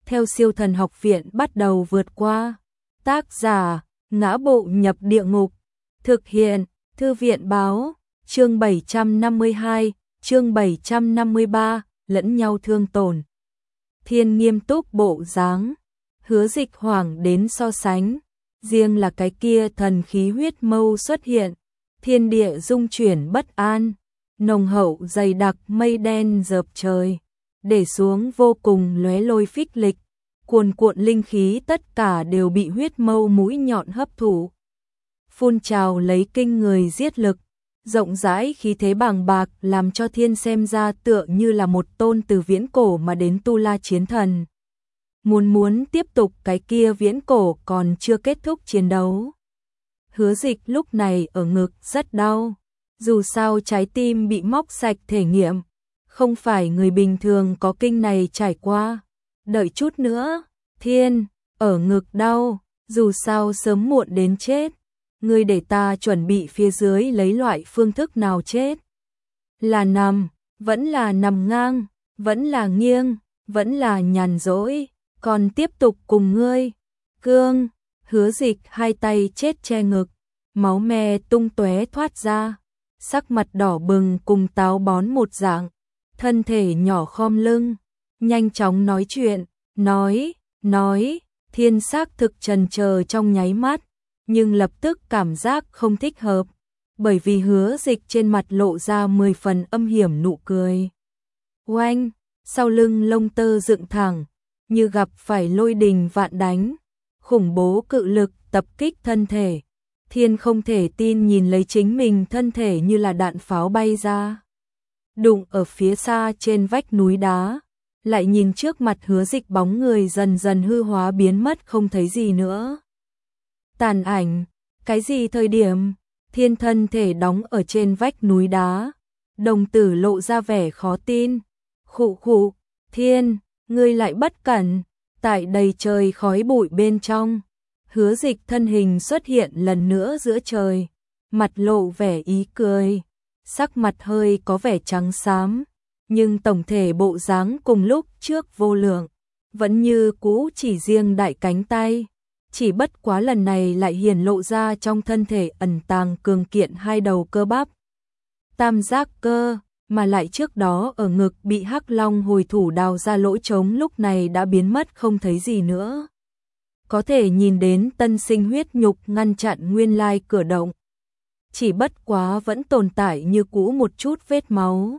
theo Siêu Thần Học Viện bắt đầu vượt qua. Tác giả: Ngã Bộ Nhập Địa Ngục. Thực hiện: Thư viện báo. Chương 752, chương 753, lẫn nhau thương tổn. Thiên nghiêm túc bộ dáng, Hứa Dịch hoảng đến so sánh, riêng là cái kia thần khí huyết mâu xuất hiện, thiên địa rung chuyển bất an, nồng hậu dày đặc mây đen dợp trời, để xuống vô cùng lóe lôi phích lịch, cuồn cuộn linh khí tất cả đều bị huyết mâu mũi nhọn hấp thụ, phun trào lấy kinh người giết lực, rộng rãi khí thế bàng bạc làm cho Thiên xem ra tựa như là một tôn từ viễn cổ mà đến tu la chiến thần. Muốn tiếp tục cái kia viễn cổ còn chưa kết thúc chiến đấu. Hứa Dịch lúc này ở ngực rất đau, dù sao trái tim bị móc sạch thể nghiệm, không phải người bình thường có kinh này trải qua. Đợi chút nữa, Thiên, ở ngực đau, dù sao sớm muộn đến chết. Ngươi để ta chuẩn bị phía dưới lấy loại phương thức nào chết. Là nằm, vẫn là nằm ngang, vẫn là nghiêng, vẫn là nhàn rỗi, còn tiếp tục cùng ngươi. Cương, Hứa Dịch hai tay chết che ngực, máu me tung tóe thoát ra, sắc mặt đỏ bừng cùng táo bón một dạng, thân thể nhỏ khom lưng, nhanh chóng nói chuyện, nói, Thiên xác thực trần chờ trong nháy mắt, nhưng lập tức cảm giác không thích hợp, bởi vì Hứa Dịch trên mặt lộ ra 10 phần âm hiểm nụ cười. Oanh, sau lưng lông tơ dựng thẳng, như gặp phải lôi đình vạn đánh, khủng bố cự lực tập kích thân thể. Thiên không thể tin nhìn lấy chính mình thân thể như là đạn pháo bay ra, đụng ở phía xa trên vách núi đá, lại nhìn trước mặt Hứa Dịch bóng người dần dần hư hóa biến mất không thấy gì nữa. Tàn ảnh, cái gì thời điểm? Thiên thân thể đóng ở trên vách núi đá, đồng tử lộ ra vẻ khó tin. Khụ, Thiên, ngươi lại bất cẩn. Tại đầy trời khói bụi bên trong, Hứa Dịch thân hình xuất hiện lần nữa giữa trời, mặt lộ vẻ ý cười, sắc mặt hơi có vẻ trắng xám, nhưng tổng thể bộ dáng cùng lúc trước vô lượng, vẫn như cũ chỉ riêng đại cánh tay. Chỉ bất quá lần này lại hiển lộ ra trong thân thể ẩn tàng cường kiện hai đầu cơ bắp. Tam giác cơ, mà lại trước đó ở ngực bị Hắc Long hồi thủ đào ra lỗ trống lúc này đã biến mất không thấy gì nữa. Có thể nhìn đến tân sinh huyết nhục ngăn chặn nguyên lai cửa động. Chỉ bất quá vẫn tồn tại như cũ một chút vết máu.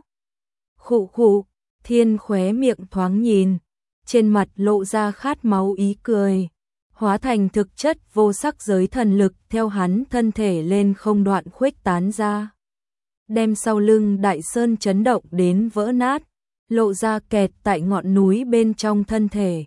Khụ, Thiên khóe miệng thoáng nhìn, trên mặt lộ ra khát máu ý cười. Hóa thành thực chất vô sắc giới thần lực theo hắn thân thể lên không đoạn khuếch tán ra. Đem sau lưng đại sơn chấn động đến vỡ nát, lộ ra kẹt tại ngọn núi bên trong thân thể.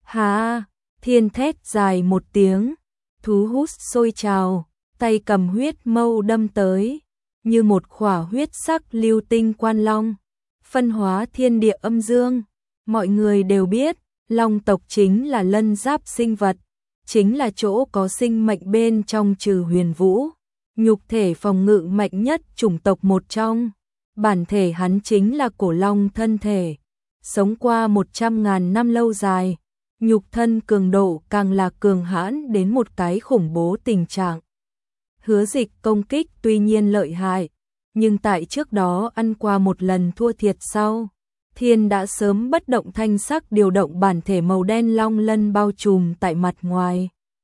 Hà, Thiên thét dài một tiếng, thú hút sôi trào, tay cầm huyết mâu đâm tới, như một khỏa huyết sắc lưu tinh quan long, phân hóa thiên địa âm dương. Mọi người đều biết, long tộc chính là lân giáp sinh vật, chính là chỗ có sinh mệnh bên trong trừ huyền vũ, nhục thể phòng ngự mạnh nhất chủng tộc một trong. Bản thể hắn chính là cổ long thân thể, sống qua 100.000 năm lâu dài, nhục thân cường độ càng là cường hãn đến một cái khủng bố tình trạng. Hứa Dịch công kích tuy nhiên lợi hại, nhưng tại trước đó ăn qua một lần thua thiệt sau, Thiên đã sớm bất động thanh sắc điều động bản thể màu đen long lân bao trùm tại mặt ngoài.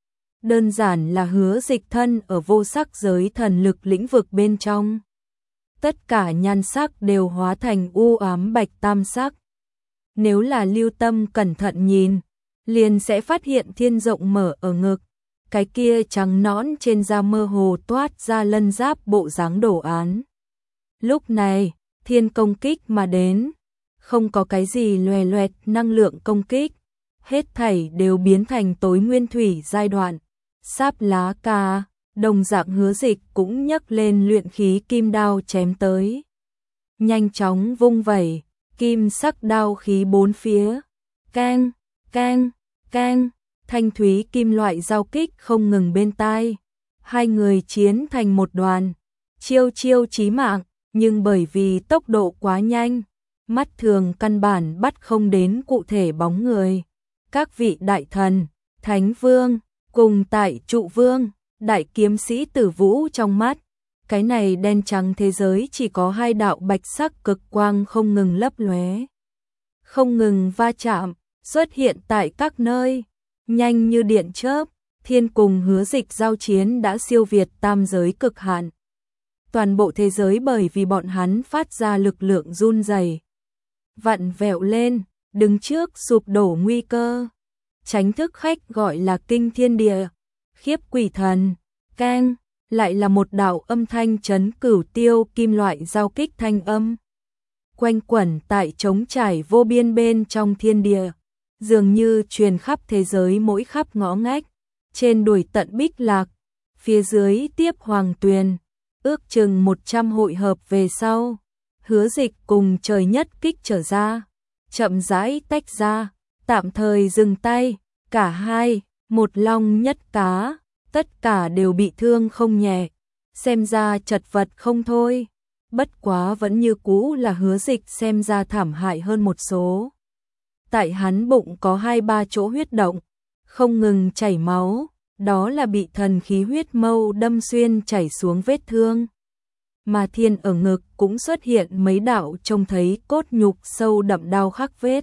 Đơn giản là Hứa Dịch thân ở vô sắc giới thần lực lĩnh vực bên trong. Tất cả nhan sắc đều hóa thành u ám bạch tam sắc. Nếu là lưu tâm cẩn thận nhìn, liền sẽ phát hiện Thiên rộng mở ở ngực, cái kia trắng nõn trên da mơ hồ toát ra lân giáp bộ dáng đồ án. Lúc này, Thiên công kích mà đến, không có cái gì loè loẹt năng lượng công kích, hết thảy đều biến thành tối nguyên thủy giai đoạn. Sáp lá ca, đồng dạng Hứa Dịch cũng nhấc lên luyện khí kim đao chém tới. Nhanh chóng vung vẩy, kim sắc đao khí bốn phía, keng, keng, keng, thanh thúy kim loại giao kích không ngừng bên tai. Hai người chiến thành một đoàn, chiêu chiêu chí mạng, nhưng bởi vì tốc độ quá nhanh, mắt thường căn bản bắt không đến cụ thể bóng người. các vị đại thần, thánh vương, cùng tại trụ vương, đại kiếm sĩ Tử Vũ trong mắt. Cái này đen trắng thế giới chỉ có hai đạo bạch sắc cực quang không ngừng lấp lóe, không ngừng va chạm, xuất hiện tại các nơi, nhanh như điện chớp. Thiên cùng Hứa Dịch giao chiến đã siêu việt tam giới cực hạn. Toàn bộ thế giới bởi vì bọn hắn phát ra lực lượng run rẩy, vặn vẹo lên, đứng trước sụp đổ nguy cơ. Chánh thức khách gọi là kinh thiên địa, khiếp quỷ thần, keng, lại là một đạo âm thanh chấn cửu tiêu kim loại giao kích thanh âm. Quanh quẩn tại trống trải vô biên bên trong thiên địa, dường như truyền khắp thế giới mỗi khắp ngõ ngách. Trên đuổi tận Bích Lạc, phía dưới tiếp Hoàng Tuyền, ước chừng 100 hội hợp về sau. Hứa Dịch cùng trời nhất kích trở ra, chậm rãi tách ra, tạm thời dừng tay, cả hai, một long nhất cá, tất cả đều bị thương không nhẹ, xem ra chật vật không thôi. Bất quá vẫn như cũ là Hứa Dịch xem ra thảm hại hơn một số. Tại hắn bụng có 2-3 chỗ huyết động, không ngừng chảy máu, đó là bị thần khí huyết mâu đâm xuyên chảy xuống vết thương. Mà Thiên ở ngực cũng xuất hiện mấy đạo trông thấy cốt nhục sâu đậm đau khắc vết.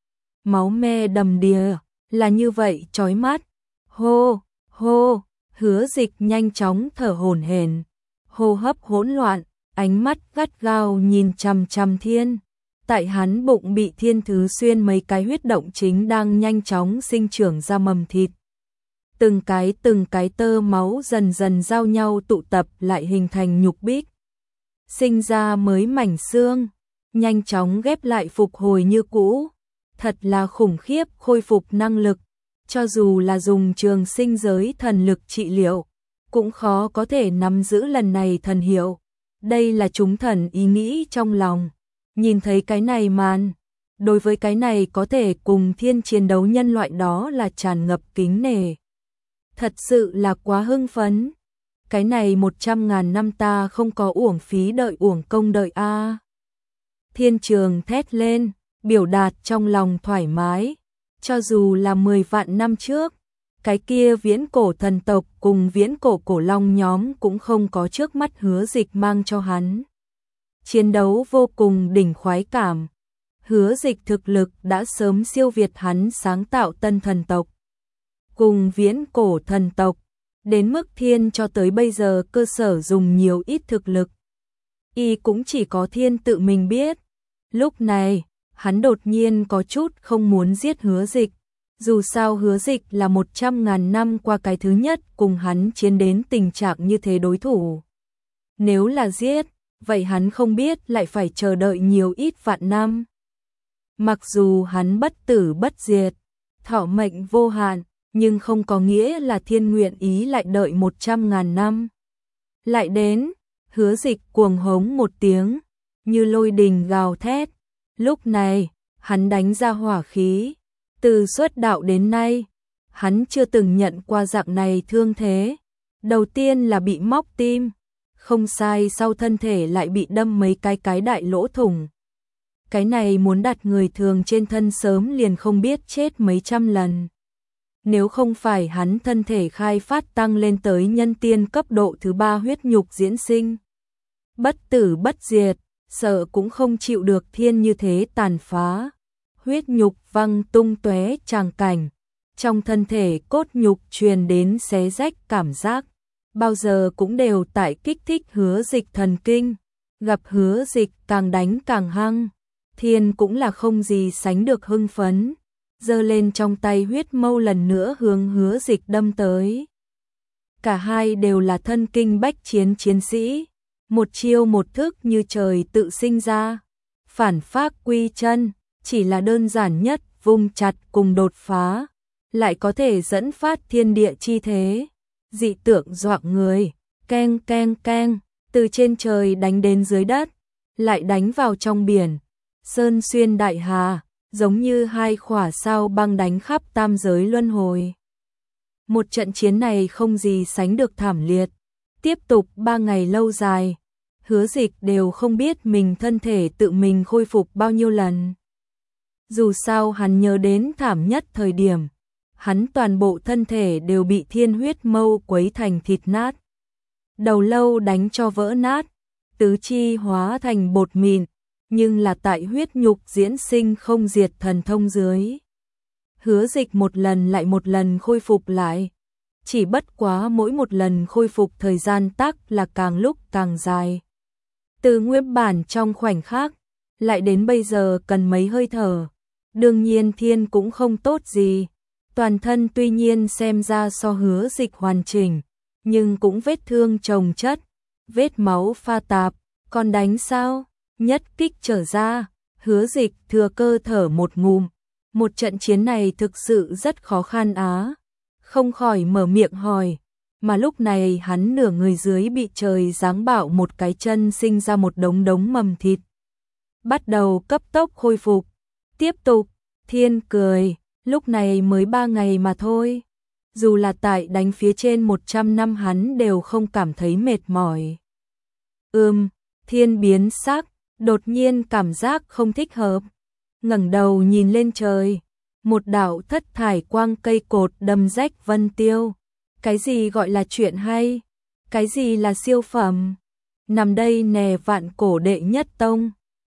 Máu me đầm đìa, là như vậy chói mắt. Hô, hô, Hứa Dịch nhanh chóng thở hổn hển, hô hấp hỗn loạn, ánh mắt gắt gao nhìn chằm chằm Thiên. Tại hắn bụng bị Thiên thứ xuyên mấy cái huyết động chính đang nhanh chóng sinh trưởng ra mầm thịt. Từng cái tơ máu dần dần giao nhau tụ tập lại hình thành nhục bích. Sinh ra mới mảnh xương, nhanh chóng ghép lại phục hồi như cũ. Thật là khủng khiếp khôi phục năng lực, cho dù là dùng trường sinh giới thần lực trị liệu, cũng khó có thể nắm giữ lần này thần hiệu. Đây là chúng thần ý nghĩ trong lòng. Nhìn thấy cái này màn, đối với cái này có thể cùng Thiên chiến đấu nhân loại đó là tràn ngập kính nể. Thật sự là quá hưng phấn. Cái này 100.000 năm ta không có uổng phí đợi uổng công đợi a. Thiên Trường thét lên, biểu đạt trong lòng thoải mái. Cho dù là 10 vạn năm trước, cái kia viễn cổ thần tộc cùng viễn cổ cổ long nhóm cũng không có trước mắt Hứa Dịch mang cho hắn. Chiến đấu vô cùng đỉnh khoái cảm. Hứa Dịch thực lực đã sớm siêu việt hắn sáng tạo tân thần tộc cùng viễn cổ thần tộc, đến mức Thiên cho tới bây giờ cơ sở dùng nhiều ít thực lực. Y cũng chỉ có Thiên tự mình biết. Lúc này, hắn đột nhiên có chút không muốn giết Hứa Dịch. Dù sao Hứa Dịch là 100.000 năm qua cái thứ nhất cùng hắn chiến đến tình trạng như thế đối thủ. Nếu là giết, vậy hắn không biết lại phải chờ đợi nhiều ít vạn năm. Mặc dù hắn bất tử bất diệt, thọ mệnh vô hạn, nhưng không có nghĩa là Thiên nguyện ý lại đợi 100.000 năm. Lại đến, Hứa Dịch cuồng hống một tiếng, như lôi đình gào thét. Lúc này, hắn đánh ra hỏa khí. Từ xuất đạo đến nay, hắn chưa từng nhận qua dạng này thương thế. Đầu tiên là bị móc tim, không sai, sau thân thể lại bị đâm mấy cái đại lỗ thủng. Cái này muốn đặt người thường trên thân sớm liền không biết chết mấy trăm lần. Nếu không phải hắn thân thể khai phát tăng lên tới nhân tiên cấp độ thứ 3 huyết nhục diễn sinh, bất tử bất diệt, sợ cũng không chịu được Thiên như thế tàn phá. Huyết nhục văng tung tóe tràng cảnh, trong thân thể cốt nhục truyền đến xé rách cảm giác, bao giờ cũng đều tại kích thích Hứa Dịch thần kinh. Gặp Hứa Dịch càng đánh càng hăng, Thiên cũng là không gì sánh được hưng phấn, giơ lên trong tay huyết mâu lần nữa hướng Hứa Dịch đâm tới. Cả hai đều là thân kinh bách chiến chiến sĩ, một chiêu một thức như trời tự sinh ra, phản phác quy chân, chỉ là đơn giản nhất vung chặt cùng đột phá, lại có thể dẫn phát thiên địa chi thế, dị tượng dọa người. Keng keng keng, từ trên trời đánh đến dưới đất, lại đánh vào trong biển, sơn xuyên đại hà, giống như hai khỏa sao băng đánh khắp tam giới luân hồi. Một trận chiến này không gì sánh được thảm liệt, tiếp tục 3 ngày lâu dài, Hứa Dịch đều không biết mình thân thể tự mình khôi phục bao nhiêu lần. Dù sao hắn nhớ đến thảm nhất thời điểm, hắn toàn bộ thân thể đều bị thiên huyết mâu quấy thành thịt nát. Đầu lâu đánh cho vỡ nát, tứ chi hóa thành bột mịn, nhưng là tại huyết nhục diễn sinh không diệt thần thông dưới. Hứa Dịch một lần lại một lần khôi phục lại, chỉ bất quá mỗi một lần khôi phục thời gian tắc là càng lúc càng dài. Từ nguyên bản trong khoảnh khắc, lại đến bây giờ cần mấy hơi thở. Đương nhiên Thiên cũng không tốt gì, toàn thân tuy nhiên xem ra so Hứa Dịch hoàn chỉnh, nhưng cũng vết thương chồng chất, vết máu pha tạp, còn đánh sao? Nhất kích trở ra, Hứa Dịch thừa cơ thở một ngụm. Một trận chiến này thực sự rất khó khăn á, không khỏi mở miệng hỏi, mà lúc này hắn nửa người dưới bị trời giáng bạo một cái chân sinh ra một đống đống mầm thịt. Bắt đầu cấp tốc khôi phục, tiếp tục, Thiên cười, lúc này mới 3 ngày mà thôi. Dù là tại đánh phía trên 100 năm hắn đều không cảm thấy mệt mỏi. Thiên biến sắc, đột nhiên cảm giác không thích hợp. Ngẩng đầu nhìn lên trời, một đạo thất thải quang cây cột đâm rách vân tiêu. Cái gì gọi là chuyện hay? Cái gì là siêu phẩm? Nằm đây nè vạn cổ đệ nhất tông.